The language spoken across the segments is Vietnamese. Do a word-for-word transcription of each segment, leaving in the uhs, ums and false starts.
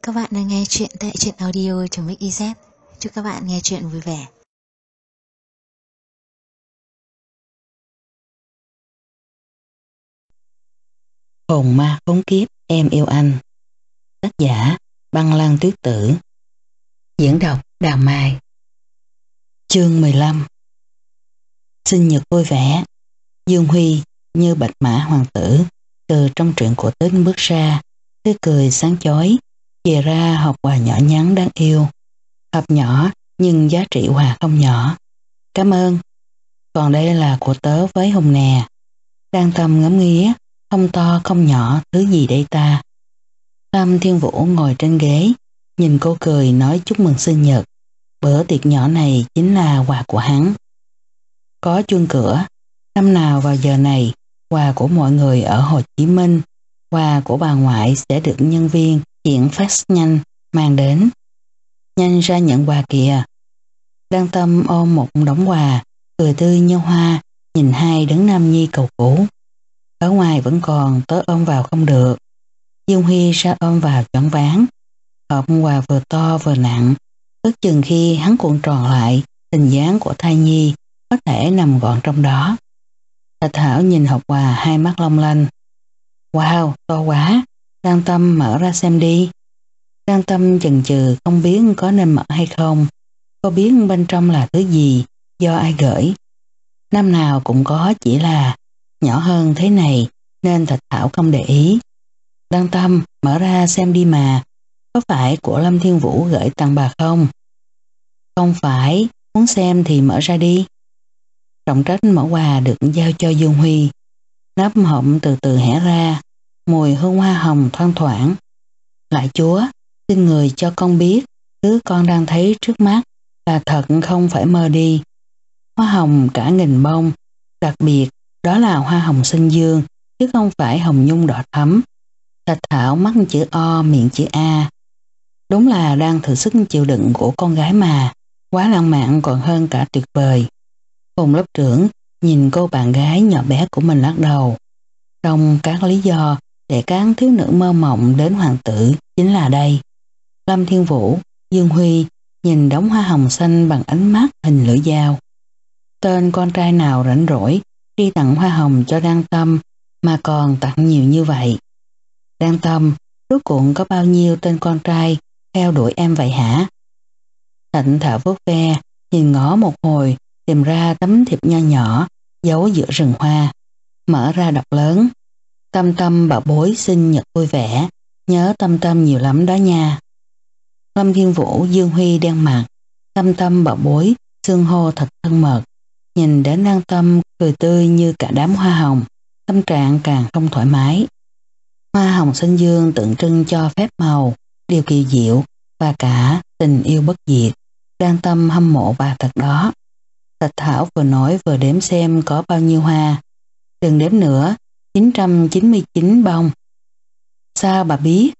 các bạn đang nghe chuyện tại truyện audio.mix.iz. Chúc các bạn nghe chuyện vui vẻ. Hồn ma khốn kiếp em yêu anh. Tác giả Băng Lan Tuyết Tử. Diễn đọc Đào Mai. Chương mười lăm. Sinh nhật vui vẻ. Dương Huy như bạch mã hoàng tử từ trong truyện cổ tích bước ra, tươi cười sáng chói, chìa ra hộp quà nhỏ nhắn đáng yêu. Hộp nhỏ nhưng giá trị quà không nhỏ. Cảm ơn. Còn đây là của tớ với Hùng nè. Đang tâm ngắm nghía, không to không nhỏ, thứ gì đây ta? Lâm Thiên Vũ ngồi trên ghế, nhìn cô cười nói chúc mừng sinh nhật. Bữa tiệc nhỏ này chính là quà của hắn. Có chuông cửa, năm nào vào giờ này, quà của mọi người ở Hồ Chí Minh, quà của bà ngoại sẽ được nhân viên chuyển fax nhanh mang đến. Nhanh ra nhận quà kìa. Đăng Tâm ôm một đống quà, cười tươi như hoa, nhìn hai đấng nam nhi cầu cứu. Ở ngoài vẫn còn, tớ ôm vào không được. Dương Huy ra ôm vào choáng váng. Hộp quà vừa to vừa nặng, ước chừng khi hắn cuộn tròn lại, hình dáng của thai nhi có thể nằm gọn trong đó. Thạch Thảo nhìn hộp quà hai mắt long lanh. Wow, to quá, Đăng Tâm mở ra xem đi. Đăng Tâm chần chừ không biết có nên mở hay không. Cô biết bên trong là thứ gì, do ai gửi. Năm nào cũng có, chỉ là nhỏ hơn thế này nên Thạch Thảo không để ý. Đăng Tâm, mở ra xem đi mà. Có phải của Lâm Thiên Vũ gửi tặng bà không? Không phải, muốn xem thì mở ra đi. Trọng trách mở quà được giao cho Dương Huy. Nắp hộp từ từ hé ra, mùi hương hoa hồng thoang thoảng. Lại Chúa, xin người cho con biết, thứ con đang thấy trước mắt là thật không phải mơ đi. Hoa hồng cả nghìn bông, đặc biệt đó là hoa hồng xanh dương, chứ không phải hồng nhung đỏ thắm. Thạch Thảo mắt chữ O, miệng chữ A. Đúng là đang thử sức chịu đựng của con gái mà, quá lãng mạn còn hơn cả tuyệt vời. Hùng lớp trưởng nhìn cô bạn gái nhỏ bé của mình lắc đầu. Trong các lý do để các thiếu nữ mơ mộng đến hoàng tử chính là đây. Lâm Thiên Vũ, Dương Huy nhìn đống hoa hồng xanh bằng ánh mắt hình lưỡi dao. Tên con trai nào rảnh rỗi đi tặng hoa hồng cho Đăng Tâm mà còn tặng nhiều như vậy? Đăng Tâm, rốt cuộc có bao nhiêu tên con trai theo đuổi em vậy hả? Thạnh Thảo vuốt ve, nhìn ngó một hồi, tìm ra tấm thiệp nho nhỏ giấu giữa rừng hoa, mở ra đọc lớn. Tâm Tâm bảo bối sinh nhật vui vẻ, nhớ Tâm Tâm nhiều lắm đó nha. Lâm Thiên Vũ, Dương Huy đen mặt, Tâm Tâm bảo bối xưng hô thật thân mật. Nhìn đến Đăng Tâm cười tươi như cả đám hoa hồng, tâm trạng càng không thoải mái. Hoa hồng xanh dương tượng trưng cho phép màu, điều kỳ diệu và cả tình yêu bất diệt. Đăng Tâm hâm mộ bà thật đó. Thạch Thảo vừa nói vừa đếm xem có bao nhiêu hoa. Đừng đếm nữa, chín trăm chín mươi chín bông. Sao bà biết?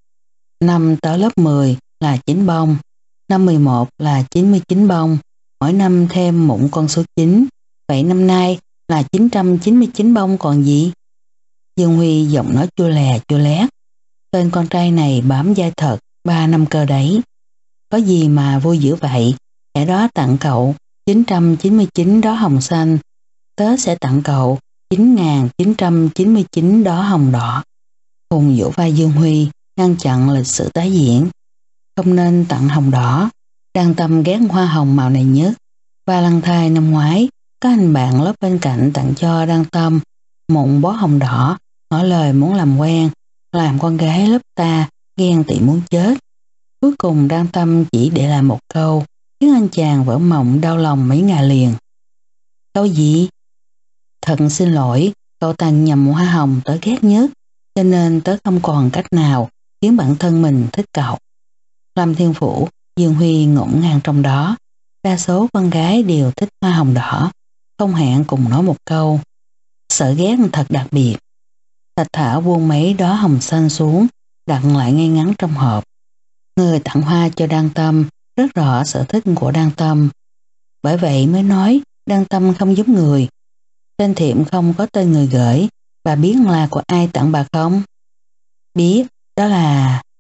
Năm tới lớp mười là chín bông, năm mười một là chín mươi chín bông, mỗi năm thêm một con số chín, vậy năm nay là chín trăm chín mươi chín bông còn gì? Dương Huy giọng nói chua lè chua lét. Tên con trai này bám dai thật, ba năm cơ đấy. Có gì mà vui dữ vậy? Kẻ đó tặng cậu chín trăm chín mươi chín đóa hồng xanh, tớ sẽ tặng cậu chín nghìn chín trăm chín mươi chín đóa hồng đỏ. Hùng vỗ vai Dương Huy, ngăn chặn lịch sử tái diễn. Không nên tặng hồng đỏ. Đăng Tâm ghét hoa hồng màu này nhất. Valentine năm ngoái, có anh bạn lớp bên cạnh tặng cho Đăng Tâm một bó hồng đỏ, ngỏ lời muốn làm quen, làm con gái lớp ta ghen tị muốn chết. Cuối cùng Đăng Tâm chỉ để lại một câu, khiến anh chàng vỡ mộng đau lòng mấy ngày liền. Câu gì? Thật xin lỗi, cậu tặng nhầm hoa hồng tớ ghét nhất, cho nên tớ không còn cách nào khiến bản thân mình thích cậu. Lâm Thiên Vũ, Dương Huy ngổn ngang trong đó. Đa số con gái đều thích hoa hồng đỏ, không hẹn cùng nói một câu. Sợ ghét thật đặc biệt. Thạch Thảo buông mấy đóa hồng xanh xuống, đặt lại ngay ngắn trong hộp. Người tặng hoa cho Đăng Tâm rất rõ sở thích của Đăng Tâm. Bởi vậy mới nói Đăng Tâm không giống người. Trên thiệp không có tên người gửi. Bà biết là của ai tặng bà không? Biết, đó là...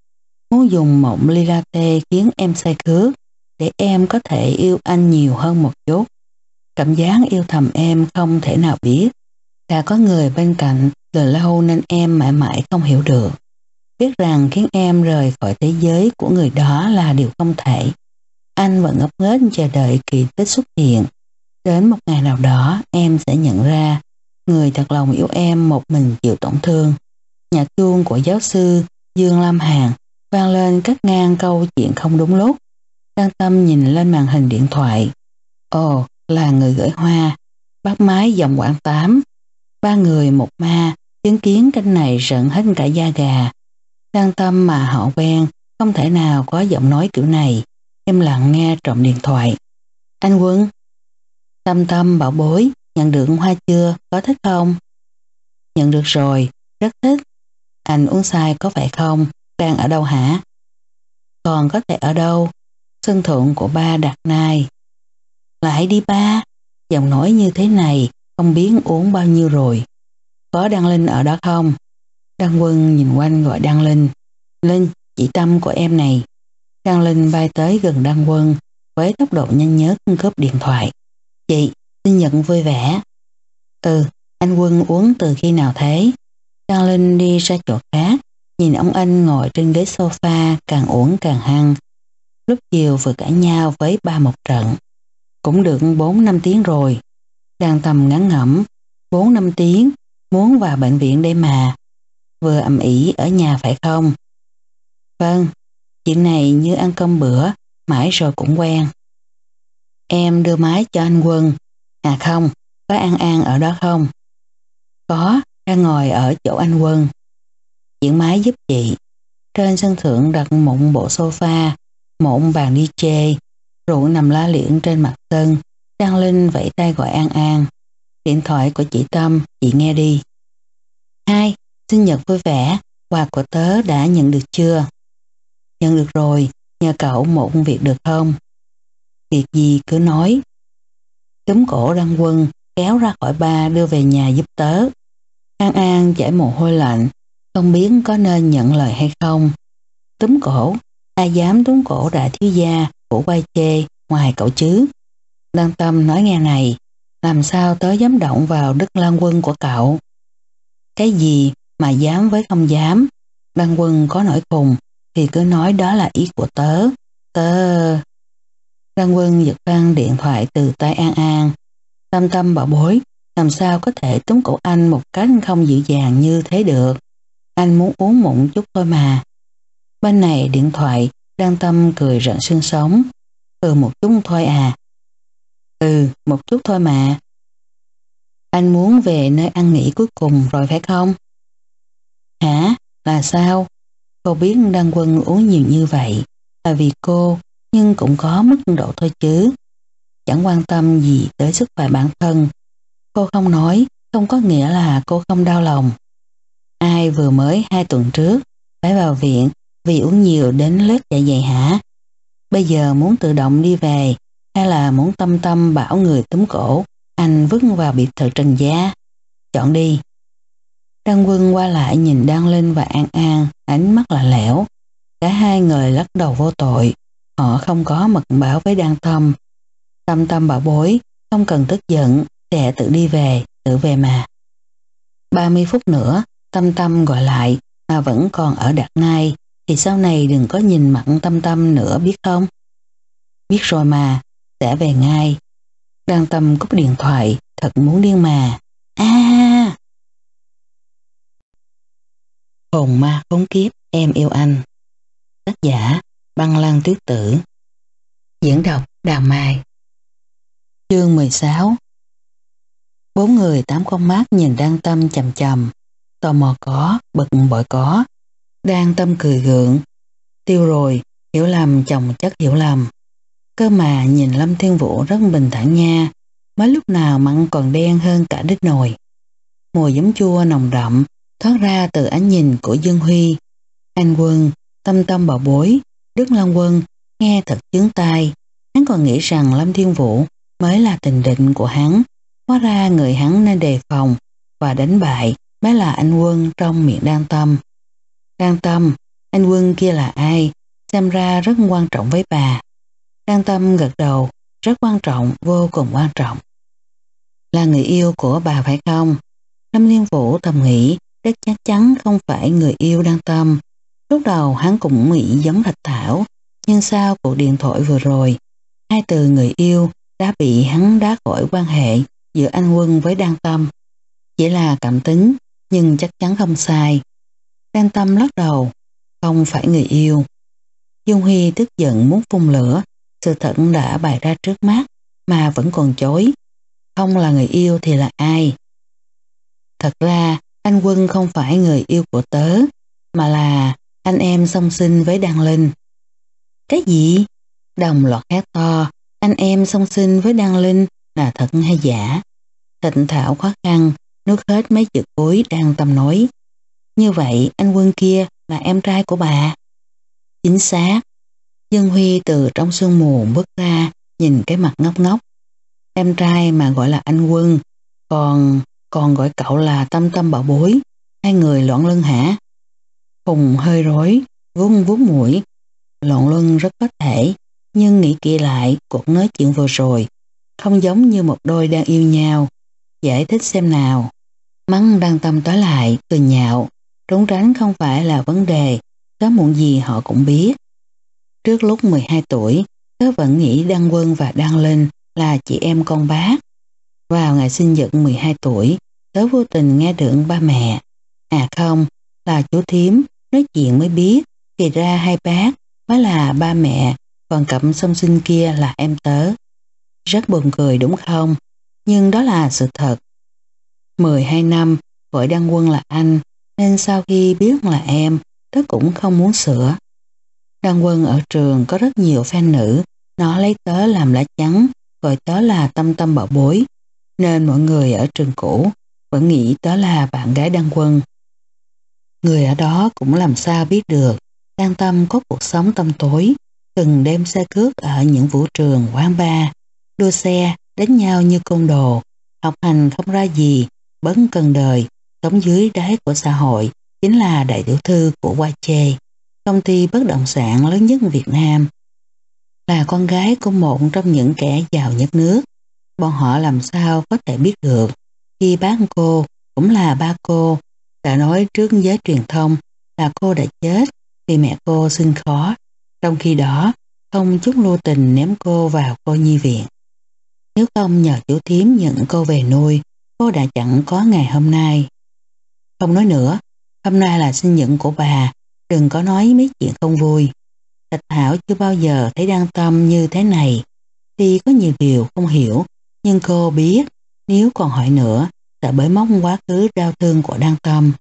muốn dùng một ly latte khiến em say khước để em có thể yêu anh nhiều hơn một chút. Cảm giác yêu thầm em không thể nào biết. Đã có người bên cạnh từ lâu nên em mãi mãi không hiểu được. Biết rằng khiến em rời khỏi thế giới của người đó là điều không thể. Anh vẫn ngốc nghếch chờ đợi kỳ tích xuất hiện. Đến một ngày nào đó em sẽ nhận ra người thật lòng yêu em một mình chịu tổn thương. Nhạc chuông của giáo sư Dương Lam Hàn vang lên cắt ngang câu chuyện không đúng lúc. Đăng Tâm nhìn lên màn hình điện thoại. Ồ, là người gửi hoa. Bắt máy giọng quảng tám. Ba người một ma, chứng kiến kênh này rợn hết cả da gà. Đăng Tâm mà họ quen, không thể nào có giọng nói kiểu này. Em lặng nghe trộm điện thoại. Anh Quân. Tâm Tâm bảo bối, nhận được hoa chưa, có thích không? Nhận được rồi, rất thích. Anh uống sai có phải không? Đang ở đâu hả? Còn có thể ở đâu? Sân thượng của ba Đạt Nai. Lại đi ba. Giọng nói như thế này không biết uống bao nhiêu rồi. Có Đăng Linh ở đó không? Đăng Quân nhìn quanh gọi Đăng Linh. Linh, chị Tâm của em này. Đăng Linh bay tới gần Đăng Quân với tốc độ nhanh nhất cướp điện thoại. Chị, sinh nhật vui vẻ. Ừ, anh Quân uống từ khi nào thế? Đăng Linh đi ra chỗ khác, nhìn ông anh ngồi trên ghế sofa càng uống càng hăng. Lúc chiều vừa cãi nhau với ba một trận. Cũng được bốn năm tiếng rồi. Đang Tâm ngán ngẩm. bốn năm tiếng, muốn vào bệnh viện đây mà. Vừa ầm ĩ ở nhà phải không? Vâng, chuyện này như ăn cơm bữa, mãi rồi cũng quen. Em đưa máy cho anh Quân. À không, có An An ở đó không? Có, đang ngồi ở chỗ anh Quân. Chuyển máy giúp chị. Trên sân thượng đặt một bộ sofa, một bàn đi chê, rượu nằm lá liễn trên mặt sân. Đăng Linh vẫy tay gọi An An. Điện thoại của chị Tâm, chị nghe đi. Hai, sinh nhật vui vẻ, quà của tớ đã nhận được chưa? Nhận được rồi, nhờ cậu một việc được không? Việc gì cứ nói. Túm cổ Đăng Quân, kéo ra khỏi ba đưa về nhà giúp tớ. An An chảy mồ hôi lạnh, không biết có nên nhận lời hay không. Túm cổ, ai dám túm cổ đại thiếu gia của quay chê ngoài cậu chứ? Đăng Tâm nói nghe này, làm sao tớ dám động vào Đức Lan Quân của cậu? Cái gì mà dám với không dám? Đăng Quân có nổi khùng thì cứ nói đó là ý của tớ. Tớ... Đăng Quân giật văng điện thoại từ tay An An. Tâm Tâm bảo bối, làm sao có thể túm cổ anh một cách không dịu dàng như thế được? Anh muốn uống một chút thôi mà. Bên này điện thoại, Đăng Tâm cười rợn xương sống. Ừ một chút thôi à. Ừ một chút thôi mà. Anh muốn về nơi ăn nghỉ cuối cùng rồi phải không? Hả? Là sao? Cô biết Đăng Quân uống nhiều như vậy là vì cô, nhưng cũng có mức độ thôi chứ. Chẳng quan tâm gì tới sức khỏe bản thân. Cô không nói, không có nghĩa là cô không đau lòng. Ai vừa mới hai tuần trước phải vào viện vì uống nhiều đến lết dạ dày hả? Bây giờ muốn tự động đi về hay là muốn Tâm Tâm bảo người túm cổ anh vứt vào biệt thự Trần Gia? Chọn đi. Đăng Quân qua lại nhìn Đăng Linh và An An, ánh mắt lạnh lẽo. Cả hai người lắc đầu vô tội. Họ không có mật báo với Đăng Tâm. Tâm Tâm bảo bối, không cần tức giận, sẽ tự đi về, tự về mà. ba mươi phút nữa, Tâm Tâm gọi lại mà vẫn còn ở Đạt Nai, thì sau này đừng có nhìn mặt Tâm Tâm nữa biết không? Biết rồi mà, sẽ về ngay. Đăng Tâm cúp điện thoại, thật muốn điên mà. À! Hồn ma khốn kiếp, em yêu anh. Tác giả Băng Lan Tuyết Tử. Diễn đọc Đào Mai. Chương mười sáu. Bốn người tám con mắt nhìn Đăng Tâm chằm chằm. Tò mò có, bực bội có. Đăng Tâm cười gượng. Tiêu rồi, hiểu lầm chồng chất hiểu lầm. Cơ mà nhìn Lâm Thiên Vũ rất bình thản nha. Mới lúc nào mặn còn đen hơn cả đít nồi. Mùi giấm chua nồng đậm thoát ra từ ánh nhìn của Dương Huy. Anh Quân, Tâm Tâm bảo bối, Đức Lan Quân nghe thật chướng tai. Hắn còn nghĩ rằng Lâm Thiên Vũ mới là tình định của hắn. Hóa ra người hắn nên đề phòng và đánh bại mới là anh Quân trong miệng Đăng Tâm. Đăng Tâm, Anh Quân kia là ai? Xem ra rất quan trọng với bà. Đan Tâm gật đầu, rất quan trọng, vô cùng quan trọng. Là người yêu của bà phải không? Lâm Thiên Vũ thầm nghĩ, rất chắc chắn không phải người yêu Đan Tâm. Lúc đầu hắn cũng nghĩ giống Thạch Thảo, nhưng sau cuộc điện thoại vừa rồi, hai từ người yêu đã bị hắn đá khỏi quan hệ giữa anh Quân với Đan Tâm. Chỉ là cảm tính, nhưng chắc chắn không sai. Đan Tâm lắc đầu, không phải người yêu. Dương Huy tức giận muốn phun lửa, sự thật đã bày ra trước mắt mà vẫn còn chối. Không là người yêu thì là ai? Thật ra anh Quân không phải người yêu của tớ, mà là anh em song sinh với Đan Linh. Cái gì? Đồng loạt hét to, anh em song sinh với Đan Linh là thật hay giả? Thịnh Thảo khó khăn, nuốt hết mấy chữ cuối Đan Tâm nói. Như vậy anh Quân kia là em trai của bà. Chính xác. Dương Huy từ trong sương mù bước ra, nhìn cái mặt ngốc ngốc. Em trai mà gọi là anh Quân, còn còn gọi cậu là Tâm Tâm bảo bối. Hai người loạn lưng hả? Hùng hơi rối, vuốt vuốt mũi. Loạn lưng rất có thể, nhưng nghĩ kỹ lại cuộc nói chuyện vừa rồi không giống như một đôi đang yêu nhau. Giải thích xem nào. Mắng Đan Tâm tới lại, cười nhạo. Trốn tránh không phải là vấn đề, sớm muộn gì họ cũng biết. Trước lúc mười hai tuổi, tớ vẫn nghĩ Đan Quân và Đan Linh là chị em con bác. Vào ngày sinh nhật mười hai tuổi, tớ vô tình nghe được ba mẹ, à không, là chú thím, nói chuyện mới biết, thì ra hai bác mới là ba mẹ, còn cặp song sinh kia là em tớ. Rất buồn cười đúng không? Nhưng đó là sự thật. mười hai năm, gọi Đan Quân là anh, nên sau khi biết là em, tớ cũng không muốn sửa. Đan Quân ở trường có rất nhiều fan nữ, nó lấy tớ làm lá chắn, gọi tớ là Tâm Tâm bảo bối, nên mọi người ở trường cũ vẫn nghĩ tớ là bạn gái Đan Quân. Người ở đó cũng làm sao biết được, Đan Tâm có cuộc sống tăm tối, từng đem xe cướp ở những vũ trường, quán bar, đua xe, đánh nhau như côn đồ, học hành không ra gì, bấn cần đời, sống dưới đáy của xã hội, chính là đại tiểu thư của Hoa Chê, công ty bất động sản lớn nhất Việt Nam. Là con gái của một trong những kẻ giàu nhất nước, bọn họ làm sao có thể biết được, khi bác cô cũng là ba cô, đã nói trước giới truyền thông là cô đã chết vì mẹ cô sinh khó, trong khi đó không chút lưu tình ném cô vào cô nhi viện. Nếu không nhờ chủ thím nhận cô về nuôi, cô đã chẳng có ngày hôm nay. Không nói nữa, hôm nay là sinh nhật của bà, đừng có nói mấy chuyện không vui. Thạch Thảo chưa bao giờ thấy Đan Tâm như thế này, tuy có nhiều điều không hiểu, nhưng cô biết nếu còn hỏi nữa sẽ bới móc quá khứ đau thương của Đan Tâm.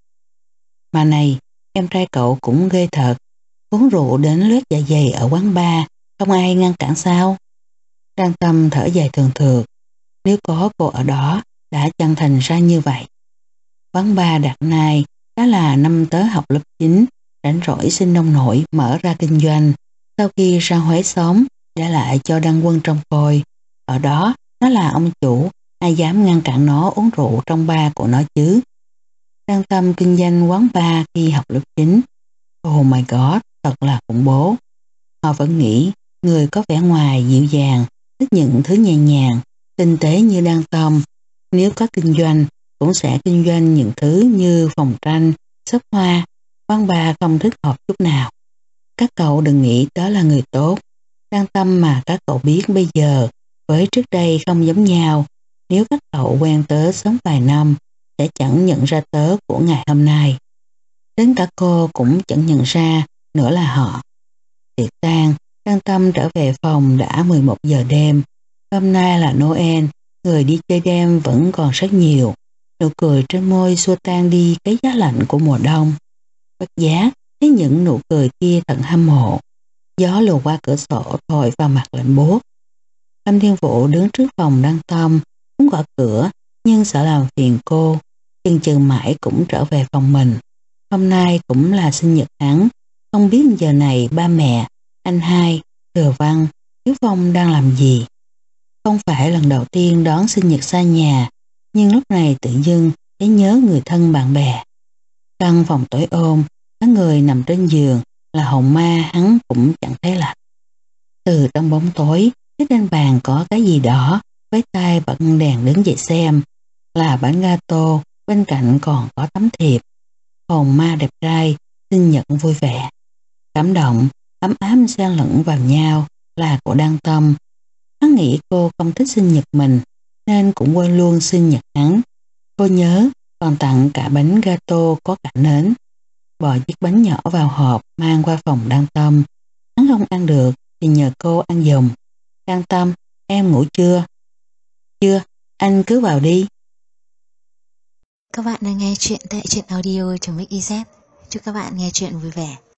Mà này, em trai cậu cũng ghê thật, uống rượu đến loét dạ dày ở quán bar, không ai ngăn cản sao? Đan Tâm thở dài thường thường, nếu có cô ở đó đã chẳng thành ra như vậy. Quán bar Đạt Nai đó là năm tớ học lớp chín, rảnh rỗi sinh nông nổi mở ra kinh doanh, sau khi ra Huế xóm để lại cho Đan Quân trông coi. Ở đó nó là ông chủ, ai dám ngăn cản nó uống rượu trong bar của nó chứ. Đan Tâm kinh doanh quán bar khi học lớp chín. Oh my god, thật là khủng bố. Họ vẫn nghĩ người có vẻ ngoài dịu dàng, thích những thứ nhẹ nhàng, tinh tế như Đan Tâm, nếu có kinh doanh cũng sẽ kinh doanh những thứ như phòng tranh, shop hoa, quán bar không thích hợp chút nào. Các cậu đừng nghĩ đó là người tốt. Đan Tâm mà các cậu biết bây giờ với trước đây không giống nhau. Nếu các cậu quen tớ sớm vài năm sẽ chẳng nhận ra tớ của ngày hôm nay. Đến cả cô cũng chẳng nhận ra nữa là họ. Tiệc tang, Đan Tâm trở về phòng đã mười một giờ đêm. Hôm nay là Noel, người đi chơi đêm vẫn còn rất nhiều. Nụ cười trên môi xua tan đi cái giá lạnh của mùa đông. Bất giác, thấy những nụ cười kia thật hâm mộ. Gió lùa qua cửa sổ thổi vào mặt lạnh buốt. Lâm Thiên Vũ đứng trước phòng Đan Tâm, muốn gõ cửa, nhưng sợ làm phiền cô. Chừng chừng mãi cũng trở về phòng mình. Hôm nay cũng là sinh nhật hắn. Không biết giờ này ba mẹ, anh hai, Thừa Văn, Hiếu Phong đang làm gì. Không phải lần đầu tiên đón sinh nhật xa nhà, nhưng lúc này tự dưng thấy nhớ người thân bạn bè. Căn phòng tối ôm, có người nằm trên giường, là hồn ma hắn cũng chẳng thấy lạnh. Từ trong bóng tối, phía trên bàn có cái gì đó, với tay bật đèn đứng dậy xem, là bánh gato, bên cạnh còn có tấm thiệp. Hồn ma đẹp trai, sinh nhật vui vẻ. Cảm động, ấm áp xen lẫn vào nhau là của Đăng Tâm. Hắn nghĩ cô không thích sinh nhật mình, nên cũng quên luôn sinh nhật hắn. Cô nhớ còn tặng cả bánh gato có cả nến. Bỏ chiếc bánh nhỏ vào hộp mang qua phòng Đăng Tâm. Hắn không ăn được thì nhờ cô ăn giùm. Đăng Tâm, em ngủ chưa? Chưa, anh cứ vào đi. Các bạn đang nghe chuyện tại truyện audio.mixyz. Chúc các bạn nghe chuyện vui vẻ.